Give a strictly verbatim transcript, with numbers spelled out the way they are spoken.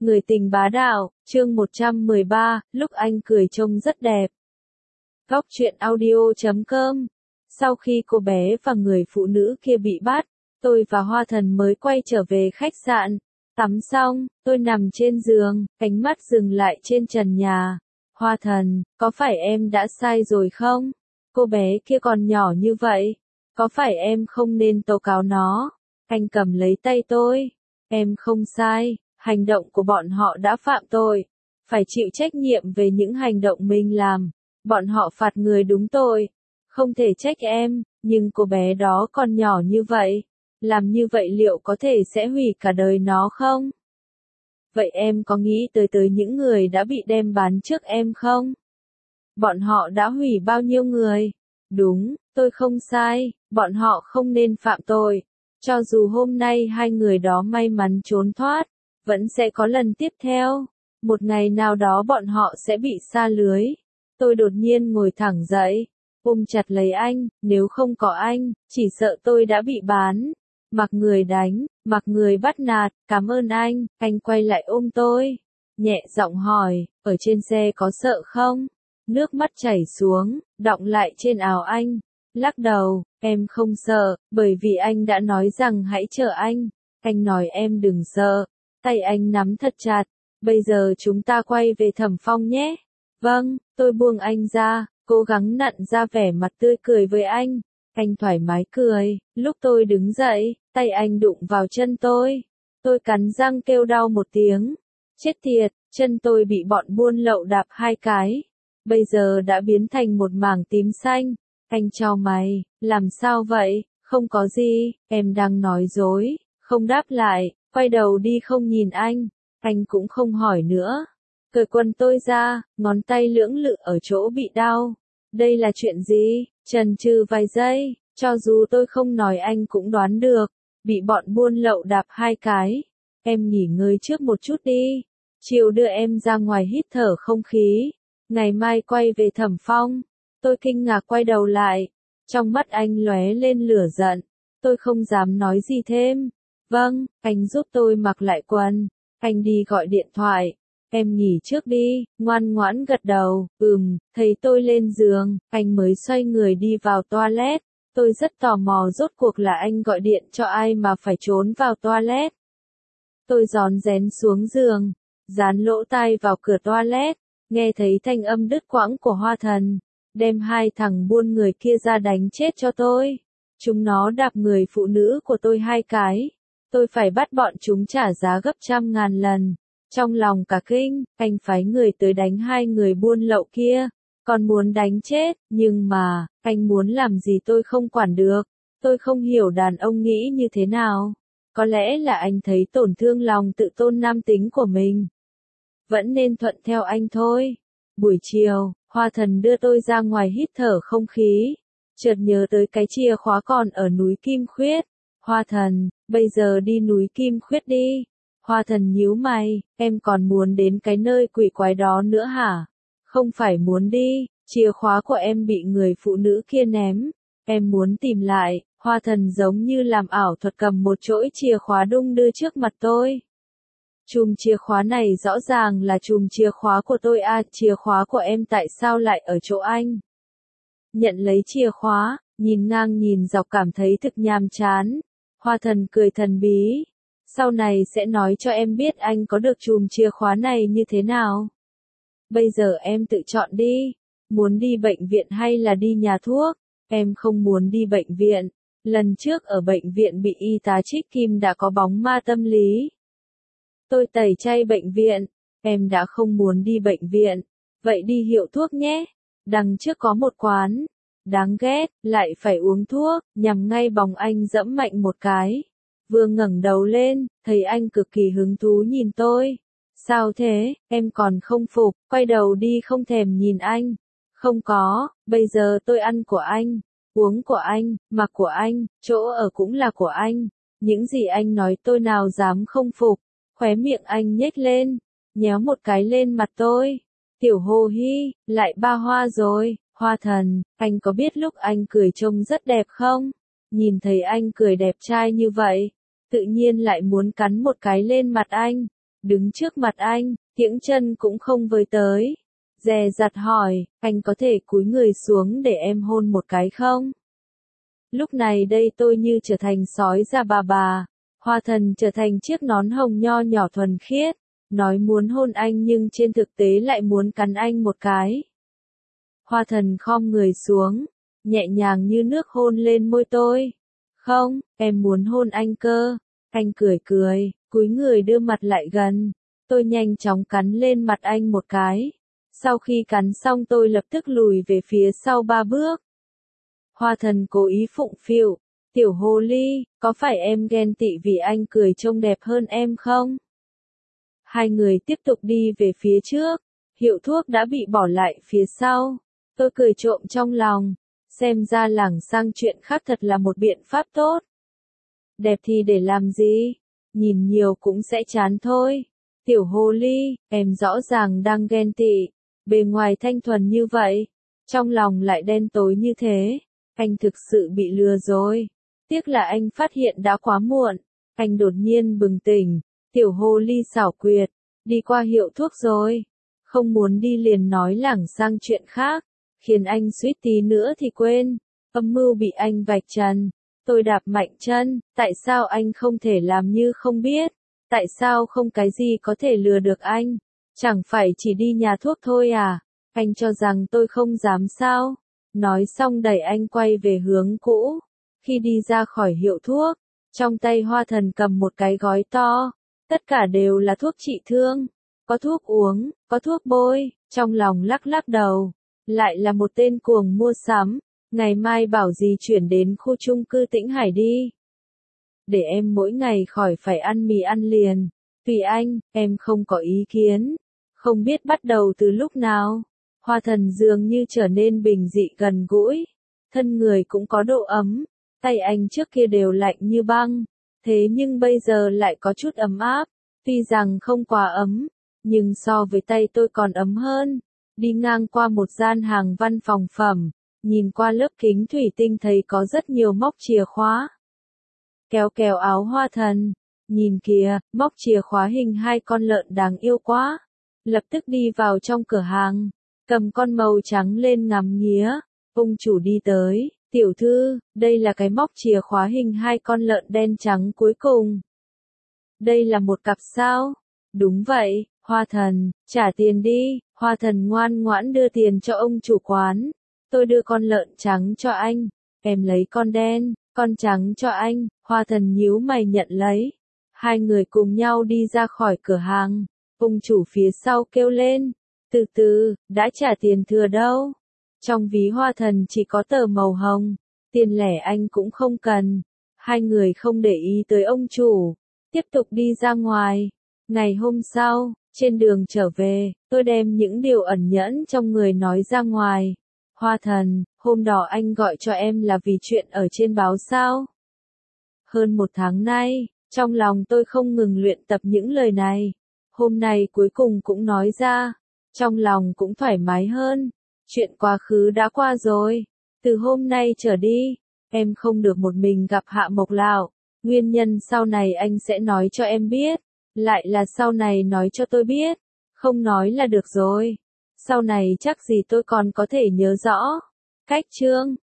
Người tình bá đạo, chương một trăm mười ba, lúc anh cười trông rất đẹp. Góc truyện audio chấm com. Sau khi cô bé và người phụ nữ kia bị bắt, tôi và Hoa Thần mới quay trở về khách sạn. Tắm xong, tôi nằm trên giường, ánh mắt dừng lại trên trần nhà. Hoa Thần, có phải em đã sai rồi không? Cô bé kia còn nhỏ như vậy. Có phải em không nên tố cáo nó? Anh cầm lấy tay tôi. Em không sai. Hành động của bọn họ đã phạm tội, phải chịu trách nhiệm về những hành động mình làm. Bọn họ phạt người đúng tội, không thể trách em, nhưng cô bé đó còn nhỏ như vậy, làm như vậy liệu có thể sẽ hủy cả đời nó không? Vậy em có nghĩ tới tới những người đã bị đem bán trước em không? Bọn họ đã hủy bao nhiêu người? Đúng, tôi không sai, bọn họ không nên phạm tội. Cho dù hôm nay hai người đó may mắn trốn thoát, vẫn sẽ có lần tiếp theo. Một ngày nào đó bọn họ sẽ bị sa lưới. Tôi đột nhiên ngồi thẳng dậy, ôm chặt lấy anh, nếu không có anh, chỉ sợ tôi đã bị bán. Mặc người đánh, mặc người bắt nạt, cảm ơn anh. Anh quay lại ôm tôi, nhẹ giọng hỏi, ở trên xe có sợ không? Nước mắt chảy xuống, đọng lại trên áo anh. Lắc đầu, em không sợ, bởi vì anh đã nói rằng hãy chờ anh. Anh nói em đừng sợ. Tay anh nắm thật chặt, bây giờ chúng ta quay về Thẩm Phong nhé. Vâng, tôi buông anh ra, cố gắng nặn ra vẻ mặt tươi cười với anh. Anh thoải mái cười, lúc tôi đứng dậy, tay anh đụng vào chân tôi. Tôi cắn răng kêu đau một tiếng. Chết tiệt, chân tôi bị bọn buôn lậu đạp hai cái. Bây giờ đã biến thành một mảng tím xanh. Anh chau mày, làm sao vậy? Không có gì, em đang nói dối. Không đáp lại. Quay đầu đi không nhìn anh, anh cũng không hỏi nữa. Cởi quần tôi ra, ngón tay lưỡng lự ở chỗ bị đau. Đây là chuyện gì? Chần chừ vài giây, cho dù tôi không nói anh cũng đoán được. Bị bọn buôn lậu đạp hai cái. Em nghỉ ngơi trước một chút đi. Chiều đưa em ra ngoài hít thở không khí. Ngày mai quay về Thẩm Phong. Tôi kinh ngạc quay đầu lại. Trong mắt anh lóe lên lửa giận. Tôi không dám nói gì thêm. Vâng, anh giúp tôi mặc lại quần. Anh đi gọi điện thoại. Em nghỉ trước đi, ngoan ngoãn gật đầu. Ừm, thấy tôi lên giường, anh mới xoay người đi vào toilet. Tôi rất tò mò rốt cuộc là anh gọi điện cho ai mà phải trốn vào toilet. Tôi rón rén xuống giường, dán lỗ tai vào cửa toilet, nghe thấy thanh âm đứt quãng của Hoa Thần. Đem hai thằng buôn người kia ra đánh chết cho tôi. Chúng nó đạp người phụ nữ của tôi hai cái. Tôi phải bắt bọn chúng trả giá gấp trăm ngàn lần. Trong lòng cả kinh, anh phái người tới đánh hai người buôn lậu kia. Còn muốn đánh chết, nhưng mà, anh muốn làm gì tôi không quản được. Tôi không hiểu đàn ông nghĩ như thế nào. Có lẽ là anh thấy tổn thương lòng tự tôn nam tính của mình. Vẫn nên thuận theo anh thôi. Buổi chiều, Hoa Thần đưa tôi ra ngoài hít thở không khí. Chợt nhớ tới cái chìa khóa còn ở núi Kim Khuyết. Hoa Thần, bây giờ đi núi Kim Khuyết đi. Hoa Thần nhíu mày, em còn muốn đến cái nơi quỷ quái đó nữa hả? Không phải muốn đi, chìa khóa của em bị người phụ nữ kia ném. Em muốn tìm lại. Hoa Thần giống như làm ảo thuật cầm một chuỗi chìa khóa đung đưa trước mặt tôi. Chùm chìa khóa này rõ ràng là chùm chìa khóa của tôi à, chìa khóa của em tại sao lại ở chỗ anh? Nhận lấy chìa khóa, nhìn ngang nhìn dọc cảm thấy thực nhàm chán. Hoa Thần cười thần bí. Sau này sẽ nói cho em biết anh có được chùm chìa khóa này như thế nào. Bây giờ em tự chọn đi. Muốn đi bệnh viện hay là đi nhà thuốc? Em không muốn đi bệnh viện. Lần trước ở bệnh viện bị y tá trích kim đã có bóng ma tâm lý. Tôi tẩy chay bệnh viện. Em đã không muốn đi bệnh viện. Vậy đi hiệu thuốc nhé. Đằng trước có một quán. Đáng ghét, lại phải uống thuốc, nhằm ngay bóng anh dẫm mạnh một cái. Vừa ngẩng đầu lên, thấy anh cực kỳ hứng thú nhìn tôi. Sao thế, em còn không phục, quay đầu đi không thèm nhìn anh. Không có, bây giờ tôi ăn của anh, uống của anh, mặc của anh, chỗ ở cũng là của anh. Những gì anh nói tôi nào dám không phục. Khóe miệng anh nhếch lên, nhéo một cái lên mặt tôi. Tiểu Hồ Hy, lại ba hoa rồi. Hoa Thần, anh có biết lúc anh cười trông rất đẹp không? Nhìn thấy anh cười đẹp trai như vậy, tự nhiên lại muốn cắn một cái lên mặt anh. đứng trước mặt anh, kiễng chân cũng không với tới. Dè dặt hỏi, anh có thể cúi người xuống để em hôn một cái không? Lúc này đây tôi như trở thành sói già bà bà, Hoa Thần trở thành chiếc nón hồng nho nhỏ thuần khiết, nói muốn hôn anh nhưng trên thực tế lại muốn cắn anh một cái. Hoa Thần khom người xuống, nhẹ nhàng như nước hôn lên môi tôi. Không, em muốn hôn anh cơ. Anh cười cười, cúi người đưa mặt lại gần. Tôi nhanh chóng cắn lên mặt anh một cái. Sau khi cắn xong tôi lập tức lùi về phía sau ba bước. Hoa Thần cố ý phụng phịu, tiểu hồ ly, có phải em ghen tị vì anh cười trông đẹp hơn em không? Hai người tiếp tục đi về phía trước, hiệu thuốc đã bị bỏ lại phía sau. Tôi cười trộm trong lòng, xem ra lảng sang chuyện khác thật là một biện pháp tốt. Đẹp thì để làm gì? Nhìn nhiều cũng sẽ chán thôi. Tiểu hồ ly, em rõ ràng đang ghen tị, bề ngoài thanh thuần như vậy, trong lòng lại đen tối như thế. Anh thực sự bị lừa rồi. Tiếc là anh phát hiện đã quá muộn. Anh đột nhiên bừng tỉnh. Tiểu hồ ly xảo quyệt, đi qua hiệu thuốc rồi. Không muốn đi liền nói lảng sang chuyện khác, khiến anh suýt tí nữa thì quên. Âm mưu bị anh vạch trần. Tôi đạp mạnh chân, tại sao anh không thể làm như không biết? Tại sao không cái gì có thể lừa được anh? Chẳng phải chỉ đi nhà thuốc thôi à? Anh cho rằng tôi không dám sao? Nói xong đẩy anh quay về hướng cũ. Khi đi ra khỏi hiệu thuốc, trong tay Hoa Thần cầm một cái gói to. Tất cả đều là thuốc trị thương. Có thuốc uống, có thuốc bôi, trong lòng lắc lắc đầu. Lại là một tên cuồng mua sắm. Ngày mai bảo gì chuyển đến khu chung cư Tĩnh Hải đi. Để em mỗi ngày khỏi phải ăn mì ăn liền. Tùy anh, em không có ý kiến. Không biết bắt đầu từ lúc nào. Hoa Thần dường như trở nên bình dị gần gũi. Thân người cũng có độ ấm. Tay anh trước kia đều lạnh như băng. Thế nhưng bây giờ lại có chút ấm áp. Tuy rằng không quá ấm, nhưng so với tay tôi còn ấm hơn. Đi ngang qua một gian hàng văn phòng phẩm. Nhìn qua lớp kính thủy tinh thấy có rất nhiều móc chìa khóa. Kéo kéo áo Hoa Thần. Nhìn kìa, móc chìa khóa hình hai con lợn đáng yêu quá. Lập tức đi vào trong cửa hàng. Cầm con màu trắng lên ngắm nghía. Ông chủ đi tới. Tiểu thư, đây là cái móc chìa khóa hình hai con lợn đen trắng cuối cùng. Đây là một cặp sao? Đúng vậy, Hoa Thần, trả tiền đi. Hoa Thần ngoan ngoãn đưa tiền cho ông chủ quán. Tôi đưa con lợn trắng cho anh. Em lấy con đen, con trắng cho anh. Hoa Thần nhíu mày nhận lấy. Hai người cùng nhau đi ra khỏi cửa hàng. Ông chủ phía sau kêu lên. Từ từ, đã trả tiền thừa đâu. Trong ví Hoa Thần chỉ có tờ màu hồng. Tiền lẻ anh cũng không cần. Hai người không để ý tới ông chủ. Tiếp tục đi ra ngoài. Ngày hôm sau, trên đường trở về, tôi đem những điều ẩn nhẫn trong người nói ra ngoài. Hoa Thần, hôm đó anh gọi cho em là vì chuyện ở trên báo sao? Hơn một tháng nay, trong lòng tôi không ngừng luyện tập những lời này. Hôm nay cuối cùng cũng nói ra. Trong lòng cũng thoải mái hơn. Chuyện quá khứ đã qua rồi. Từ hôm nay trở đi, em không được một mình gặp Hạ Mộc Lão. Nguyên nhân sau này anh sẽ nói cho em biết. Lại là sau này nói cho tôi biết. Không nói là được rồi. Sau này chắc gì tôi còn có thể nhớ rõ. Cách chương